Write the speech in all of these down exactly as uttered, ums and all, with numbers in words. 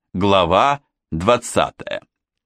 Глава двадцатая.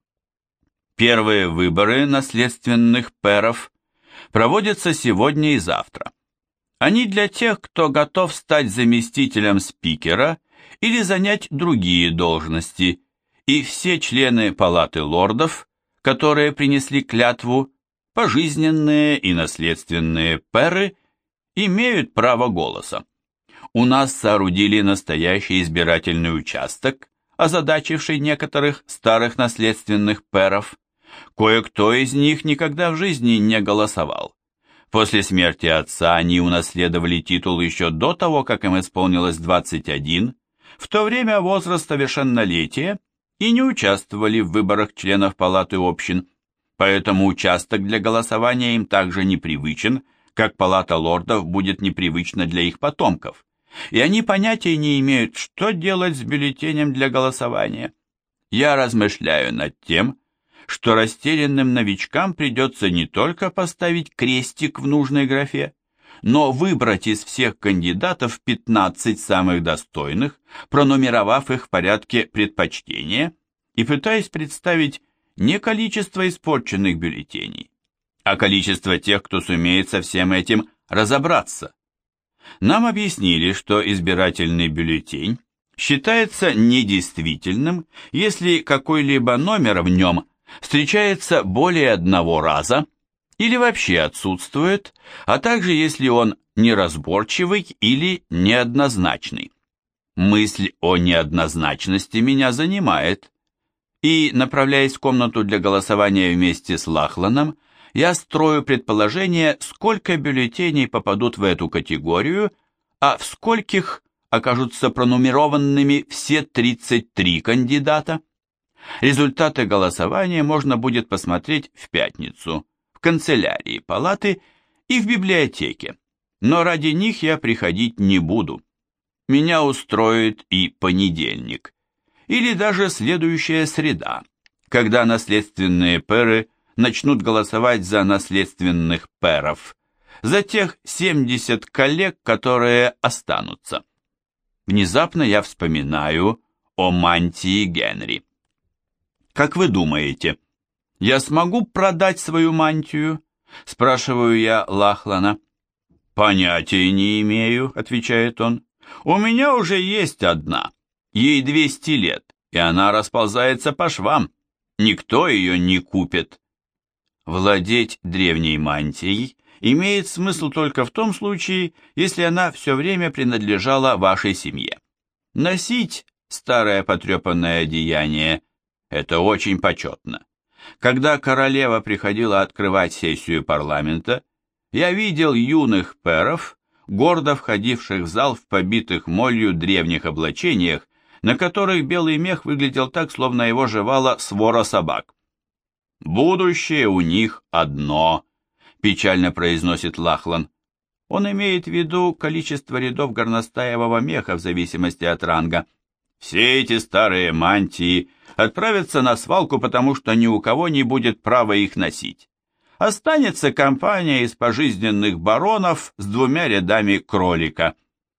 Первые выборы наследственных пэров проводятся сегодня и завтра. Они для тех, кто готов стать заместителем спикера или занять другие должности, и все члены Палаты лордов, которые принесли клятву, пожизненные и наследственные пэры, имеют право голоса. У нас соорудили настоящий избирательный участок, озадачивший некоторых старых наследственных пэров. Кое-кто из них никогда в жизни не голосовал. После смерти отца они унаследовали титул еще до того, как им исполнилось двадцать один, в то время возраст совершеннолетия, и не участвовали в выборах членов Палаты общин, поэтому участок для голосования им также непривычен, как Палата лордов будет непривычна для их потомков, и они понятия не имеют, что делать с бюллетенем для голосования. Я размышляю над тем, что растерянным новичкам придется не только поставить крестик в нужной графе, но выбрать из всех кандидатов пятнадцать самых достойных, пронумеровав их в порядке предпочтения и пытаясь представить не количество испорченных бюллетеней, а количество тех, кто сумеет со всем этим разобраться. Нам объяснили, что избирательный бюллетень считается недействительным, если какой-либо номер в нем встречается более одного раза или вообще отсутствует, а также если он неразборчивый или неоднозначный. Мысль о неоднозначности меня занимает, и, направляясь в комнату для голосования вместе с Лахланом, я строю предположение, сколько бюллетеней попадут в эту категорию, а в скольких окажутся пронумерованными все тридцать три кандидата. Результаты голосования можно будет посмотреть в пятницу в канцелярии палаты и в библиотеке, но ради них я приходить не буду. Меня устроит и понедельник, или даже следующая среда, когда наследственные пэры начнут голосовать за наследственных пэров, за тех семьдесят коллег, которые останутся. Внезапно я вспоминаю о мантии Генри. «Как вы думаете, я смогу продать свою мантию?» – спрашиваю я Лахлана. «Понятия не имею», – отвечает он. «У меня уже есть одна, ей двести лет, и она расползается по швам. Никто ее не купит». Владеть древней мантией имеет смысл только в том случае, если она все время принадлежала вашей семье. Носить старое потрепанное одеяние – это очень почетно. Когда королева приходила открывать сессию парламента, я видел юных пэров, гордо входивших в зал в побитых молью древних облачениях, на которых белый мех выглядел так, словно его жевала свора собак. «Будущее у них одно», – печально произносит Лахлан. Он имеет в виду количество рядов горностаевого меха в зависимости от ранга. «Все эти старые мантии отправятся на свалку, потому что ни у кого не будет права их носить. Останется компания из пожизненных баронов с двумя рядами кролика».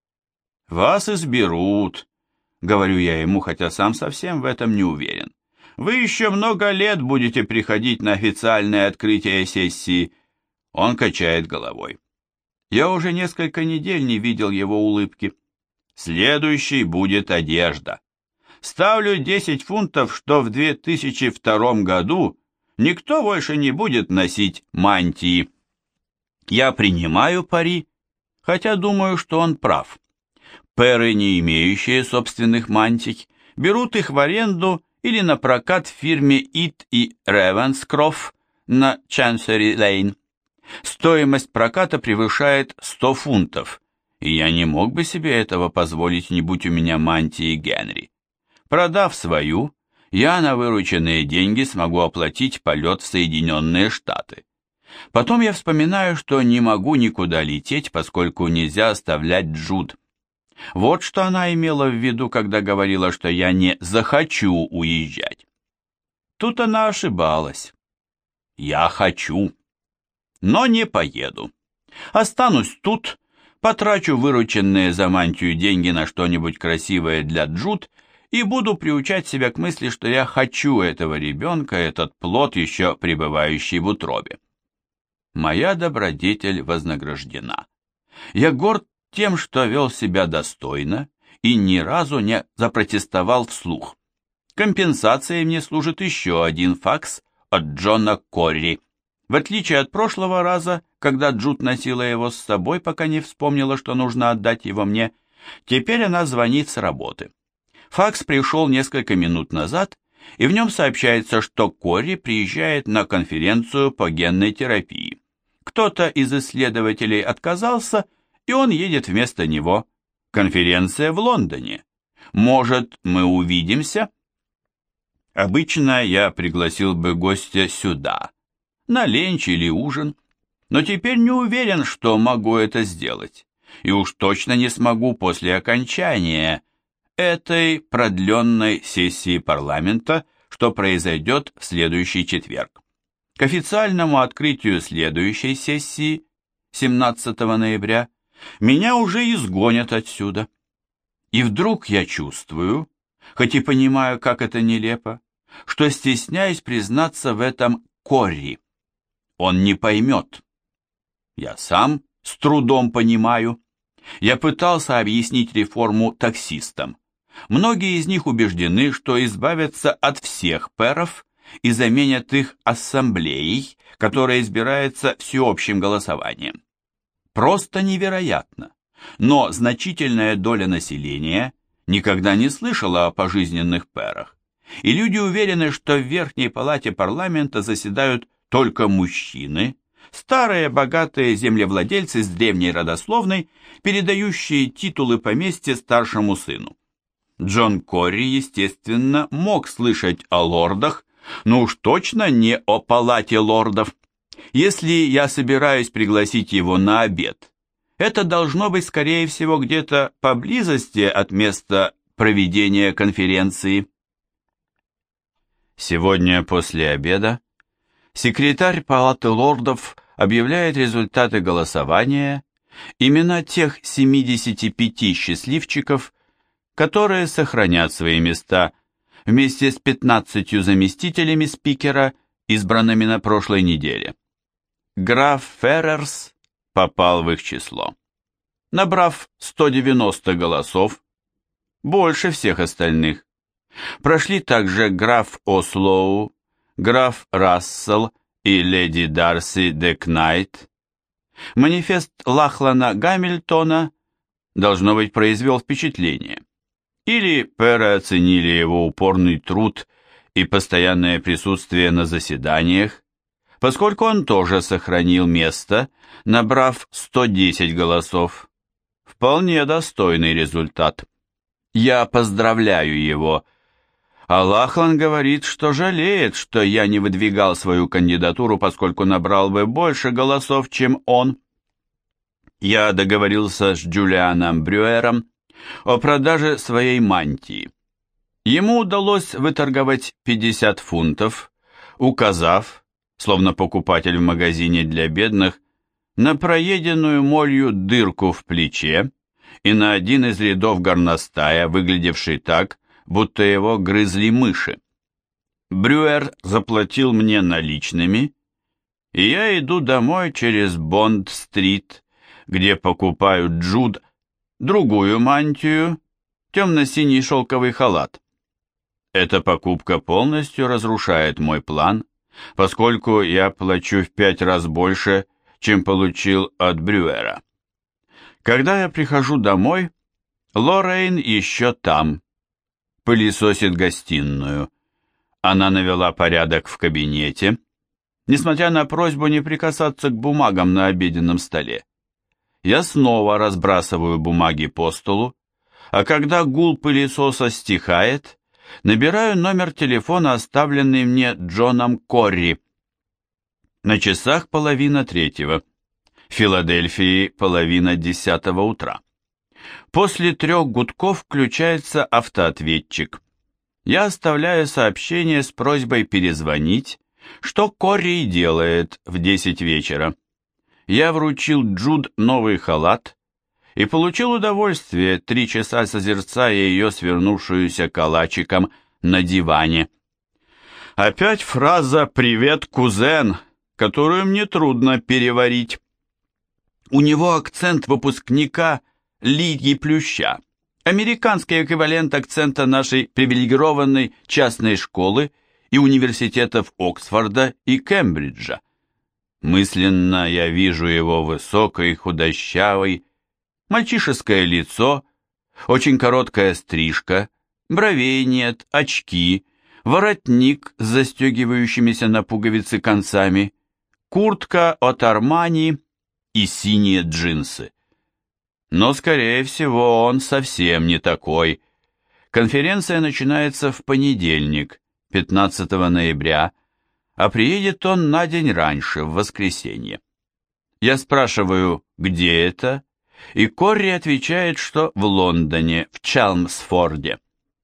«Вас изберут», — говорю я ему, хотя сам совсем в этом не уверен. «Вы еще много лет будете приходить на официальное открытие сессии». Он качает головой. Я уже несколько недель не видел его улыбки. «Следующей будет одежда. Ставлю десять фунтов, что в две тысячи втором году никто больше не будет носить мантии». Я принимаю пари, хотя думаю, что он прав. Пэры, не имеющие собственных мантий, берут их в аренду или на прокат в фирме Ит и Ревенскроф на Чансери-Лейн. Стоимость проката превышает сто фунтов, и я не мог бы себе этого позволить, не будь у меня мантии Генри. Продав свою, я на вырученные деньги смогу оплатить полет в Соединенные Штаты. Потом я вспоминаю, что не могу никуда лететь, поскольку нельзя оставлять Джуд. Вот что она имела в виду, когда говорила, что я не захочу уезжать. Тут она ошибалась. Я хочу, но не поеду. Останусь тут, потрачу вырученные за мантию деньги на что-нибудь красивое для Джуд и буду приучать себя к мысли, что я хочу этого ребенка, этот плод, еще пребывающий в утробе. Моя добродетель вознаграждена. Я горд тем, что вел себя достойно и ни разу не запротестовал вслух. Компенсацией мне служит еще один факс от Джона Корри. В отличие от прошлого раза, когда Джуд носила его с собой, пока не вспомнила, что нужно отдать его мне, теперь она звонит с работы. Факс пришел несколько минут назад, и в нем сообщается, что Корри приезжает на конференцию по генной терапии. Кто-то из исследователей отказался, и он едет вместо него. Конференция в Лондоне. Может, мы увидимся? Обычно я пригласил бы гостя сюда, на ленч или ужин, но теперь не уверен, что могу это сделать, и уж точно не смогу после окончания этой продленной сессии парламента, что произойдет в следующий четверг. К официальному открытию следующей сессии, семнадцатого ноября, меня уже изгонят отсюда. И вдруг я чувствую, хоть и понимаю, как это нелепо, что стесняюсь признаться в этом Корри. Он не поймет. Я сам с трудом понимаю. Я пытался объяснить реформу таксистам. Многие из них убеждены, что избавятся от всех пэров и заменят их ассамблеей, которая избирается всеобщим голосованием. Просто невероятно. Но значительная доля населения никогда не слышала о пожизненных пэрах, и люди уверены, что в Верхней палате парламента заседают только мужчины, старые богатые землевладельцы с древней родословной, передающие титулы поместья старшему сыну. Джон Корри, естественно, мог слышать о лордах, но уж точно не о палате лордов. Если я собираюсь пригласить его на обед, это должно быть, скорее всего, где-то поблизости от места проведения конференции. Сегодня после обеда секретарь палаты лордов объявляет результаты голосования, имена тех семидесяти пяти счастливчиков, которые сохранят свои места вместе с пятнадцатью заместителями спикера, избранными на прошлой неделе. Граф Феррерс попал в их число. Набрав сто девяносто голосов, больше всех остальных, прошли также граф Ослоу, граф Рассел и леди Дарси де Кнайт. Манифест Лахлана Гамильтона, должно быть, произвел впечатление. Или пэры оценили его упорный труд и постоянное присутствие на заседаниях, поскольку он тоже сохранил место, набрав сто десять голосов. Вполне достойный результат. Я поздравляю его. А Лахлан говорит, что жалеет, что я не выдвигал свою кандидатуру, поскольку набрал бы больше голосов, чем он. Я договорился с Джулианом Брюером о продаже своей мантии. Ему удалось выторговать пятьдесят фунтов, указав, словно покупатель в магазине для бедных, на проеденную молью дырку в плече и на один из рядов горностая, выглядевший так, будто его грызли мыши. Брюер заплатил мне наличными, и я иду домой через Бонд-стрит, где покупаю Джуд другую мантию, темно-синий шелковый халат. Эта покупка полностью разрушает мой план, поскольку я плачу в пять раз больше, чем получил от Брюера. Когда я прихожу домой, Лоррейн еще там, пылесосит гостиную. Она навела порядок в кабинете, несмотря на просьбу не прикасаться к бумагам на обеденном столе. Я снова разбрасываю бумаги по столу, а когда гул пылесоса стихает, набираю номер телефона, оставленный мне Джоном Корри. На часах половина третьего. В Филадельфии половина десятого утра. После трех гудков включается автоответчик. Я оставляю сообщение с просьбой перезвонить, что Корри и делает в десять вечера. Я вручил Джуд новый халат и получил удовольствие, три часа созерцая ее, свернувшуюся калачиком на диване. Опять фраза «Привет, кузен», которую мне трудно переварить. У него акцент выпускника Лидии Плюща, американский эквивалент акцента нашей привилегированной частной школы и университетов Оксфорда и Кембриджа. Мысленно я вижу его высокий, худощавый, мальчишеское лицо, очень короткая стрижка, бровей нет, очки, воротник с застегивающимися на пуговицы концами, куртка от Армани и синие джинсы. Но, скорее всего, он совсем не такой. Конференция начинается в понедельник, пятнадцатого ноября, а приедет он на день раньше, в воскресенье. Я спрашиваю, где это, и Корри отвечает, что в Лондоне, в Челмсфорде.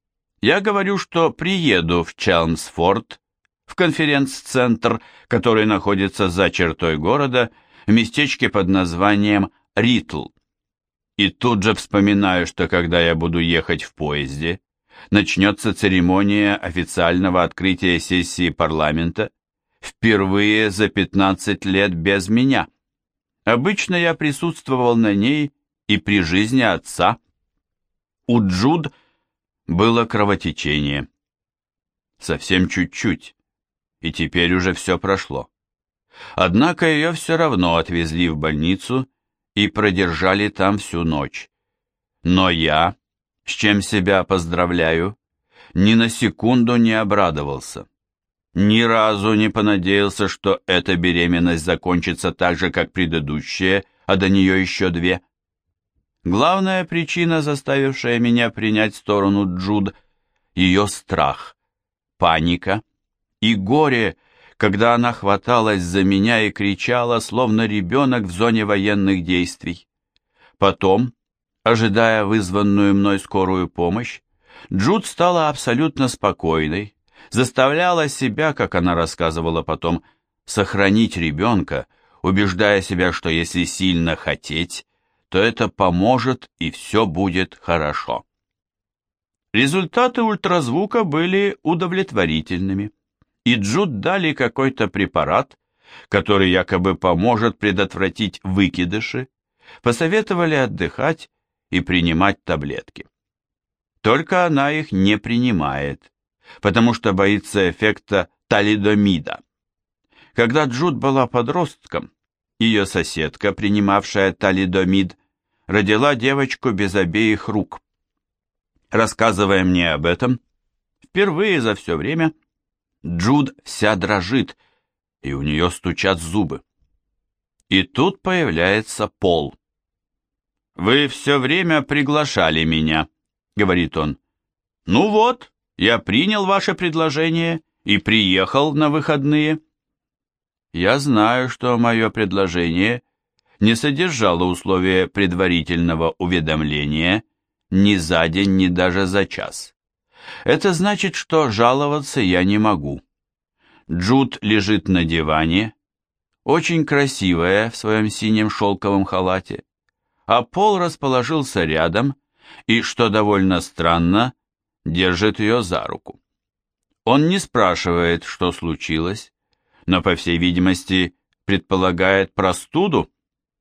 Я говорю, что приеду в Челмсфорд, в конференц-центр, который находится за чертой города, в местечке под названием Ритл. И тут же вспоминаю, что когда я буду ехать в поезде, начнется церемония официального открытия сессии парламента, впервые за пятнадцать лет без меня. Обычно я присутствовал на ней и при жизни отца. У Джуд было кровотечение. Совсем чуть-чуть, и теперь уже все прошло. Однако ее все равно отвезли в больницу и продержали там всю ночь. Но я, с чем себя поздравляю, ни на секунду не обрадовался. Ни разу не понадеялся, что эта беременность закончится так же, как предыдущая, а до нее еще две. Главная причина, заставившая меня принять сторону Джуд, ее страх, паника и горе, когда она хваталась за меня и кричала, словно ребенок в зоне военных действий. Потом, ожидая вызванную мной скорую помощь, Джуд стала абсолютно спокойной, заставляла себя, как она рассказывала потом, сохранить ребенка, убеждая себя, что если сильно хотеть, то это поможет и все будет хорошо. Результаты ультразвука были удовлетворительными, и Джуд дали какой-то препарат, который якобы поможет предотвратить выкидыши, посоветовали отдыхать и принимать таблетки. Только она их не принимает, потому что боится эффекта талидомида. Когда Джуд была подростком, ее соседка, принимавшая талидомид, родила девочку без обеих рук. Рассказывая мне об этом, впервые за все время, Джуд вся дрожит, и у нее стучат зубы. И тут появляется Пол. «Вы все время приглашали меня», — говорит он. «Ну вот, я принял ваше предложение и приехал на выходные». Я знаю, что мое предложение не содержало условия предварительного уведомления ни за день, ни даже за час. Это значит, что жаловаться я не могу. Джуд лежит на диване, очень красивая в своем синем шелковом халате, а Пол расположился рядом и, что довольно странно, держит ее за руку. Он не спрашивает, что случилось, но, по всей видимости, предполагает простуду.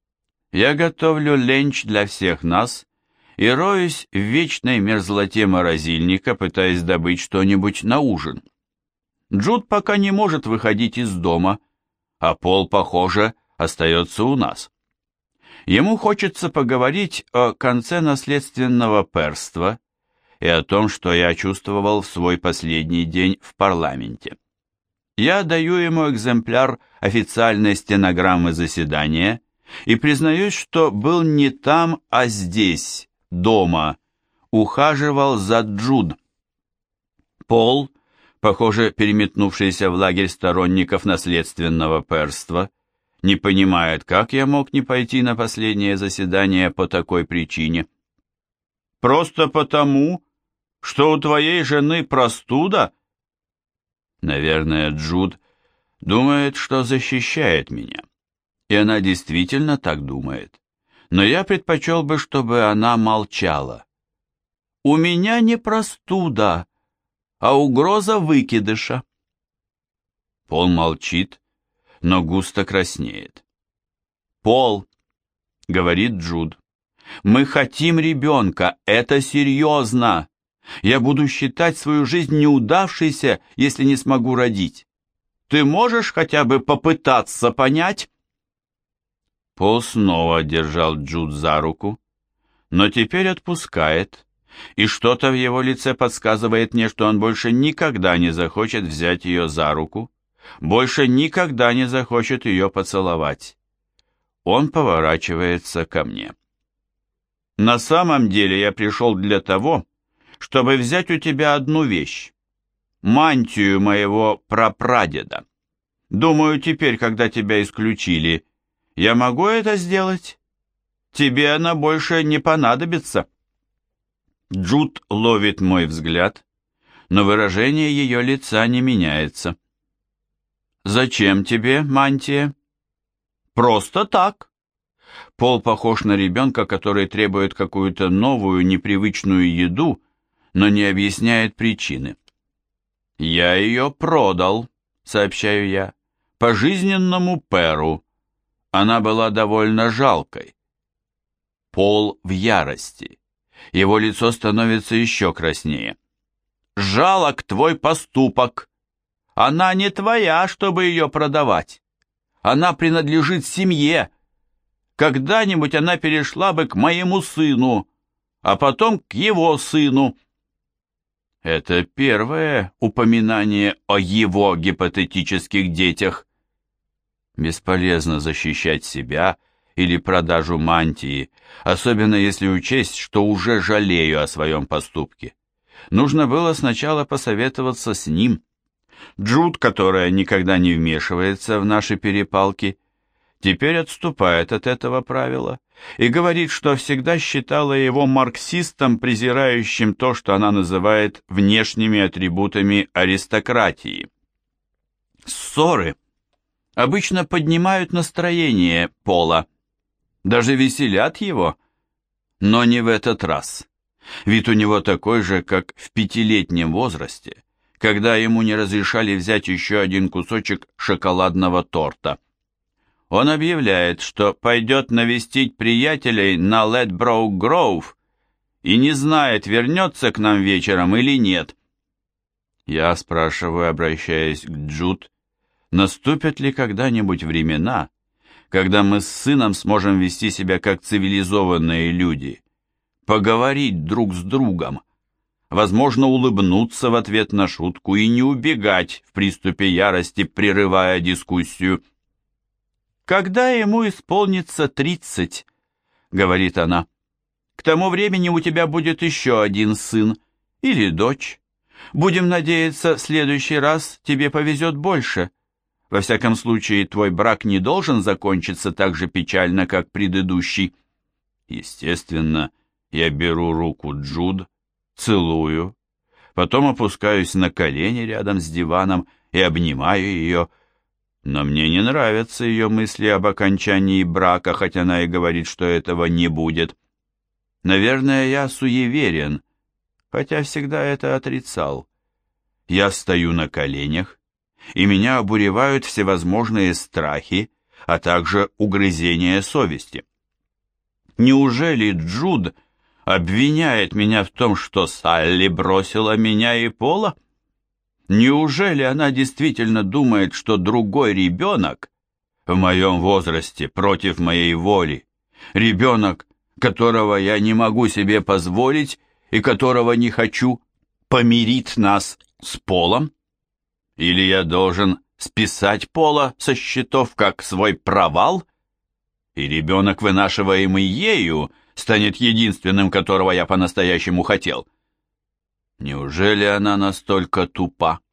Я готовлю ленч для всех нас и роюсь в вечной мерзлоте морозильника, пытаясь добыть что-нибудь на ужин. Джуд пока не может выходить из дома, а Пол, похоже, остается у нас. Ему хочется поговорить о конце наследственного перства и о том, что я чувствовал в свой последний день в парламенте. Я даю ему экземпляр официальной стенограммы заседания и признаюсь, что был не там, а здесь, дома, ухаживал за Джуд. Пол, похоже, переметнувшийся в лагерь сторонников наследственного перства, не понимает, как я мог не пойти на последнее заседание по такой причине. «Просто потому, что у твоей жены простуда?» Наверное, Джуд думает, что защищает меня. И она действительно так думает. но я предпочел бы, чтобы она молчала. У меня не простуда, а угроза выкидыша. Пол молчит, но густо краснеет. «Пол», — говорит Джуд, — «мы хотим ребенка, это серьезно. Я буду считать свою жизнь неудавшейся, если не смогу родить. Ты можешь хотя бы попытаться понять?» Пол снова держал Джуд за руку, но теперь отпускает, и что-то в его лице подсказывает мне, что он больше никогда не захочет взять ее за руку, больше никогда не захочет ее поцеловать. Он поворачивается ко мне. «На самом деле я пришел для того, чтобы взять у тебя одну вещь, мантию моего прапрадеда. Думаю, теперь, когда тебя исключили, я могу это сделать? Тебе она больше не понадобится». Джуд ловит мой взгляд, но выражение ее лица не меняется. «Зачем тебе мантия?» «Просто так». Пол похож на ребенка, который требует какую-то новую, непривычную еду, но не объясняет причины. «Я ее продал», — сообщаю я, — «пожизненному перу. Она была довольно жалкой». Пол в ярости. Его лицо становится еще краснее. «Жалок твой поступок. Она не твоя, чтобы ее продавать. Она принадлежит семье. Когда-нибудь она перешла бы к моему сыну, а потом к его сыну». Это первое упоминание о его гипотетических детях. Бесполезно защищать себя или продажу мантии, особенно если учесть, что уже жалею о своем поступке. Нужно было сначала посоветоваться с ним. Джуд, которая никогда не вмешивается в наши перепалки, теперь отступает от этого правила и говорит, что всегда считала его марксистом, презирающим то, что она называет внешними атрибутами аристократии. Ссоры обычно поднимают настроение Пола, даже веселят его, но не в этот раз. Вид у него такой же, как в пятилетнем возрасте, когда ему не разрешали взять еще один кусочек шоколадного торта. Он объявляет, что пойдет навестить приятелей на Ледброук-Гроув и не знает, вернется к нам вечером или нет. Я спрашиваю, обращаясь к Джуд, наступят ли когда-нибудь времена, когда мы с сыном сможем вести себя как цивилизованные люди, поговорить друг с другом, возможно, улыбнуться в ответ на шутку и не убегать в приступе ярости, прерывая дискуссию. «Когда ему исполнится тридцать, — говорит она, — к тому времени у тебя будет еще один сын или дочь. Будем надеяться, в следующий раз тебе повезет больше. Во всяком случае, твой брак не должен закончиться так же печально, как предыдущий». Естественно, я беру руку Джуд, целую, потом опускаюсь на колени рядом с диваном и обнимаю ее. Но мне не нравятся ее мысли об окончании брака, хотя она и говорит, что этого не будет. Наверное, я суеверен, хотя всегда это отрицал. Я стою на коленях, и меня обуревают всевозможные страхи, а также угрызения совести. Неужели Джуд обвиняет меня в том, что Салли бросила меня и Пола? Неужели она действительно думает, что другой ребенок в моем возрасте против моей воли, ребенок, которого я не могу себе позволить и которого не хочу, помирит нас с Полом? Или я должен списать Пола со счетов как свой провал, и ребенок, вынашиваемый ею, станет единственным, которого я по-настоящему хотел? Неужели она настолько тупа?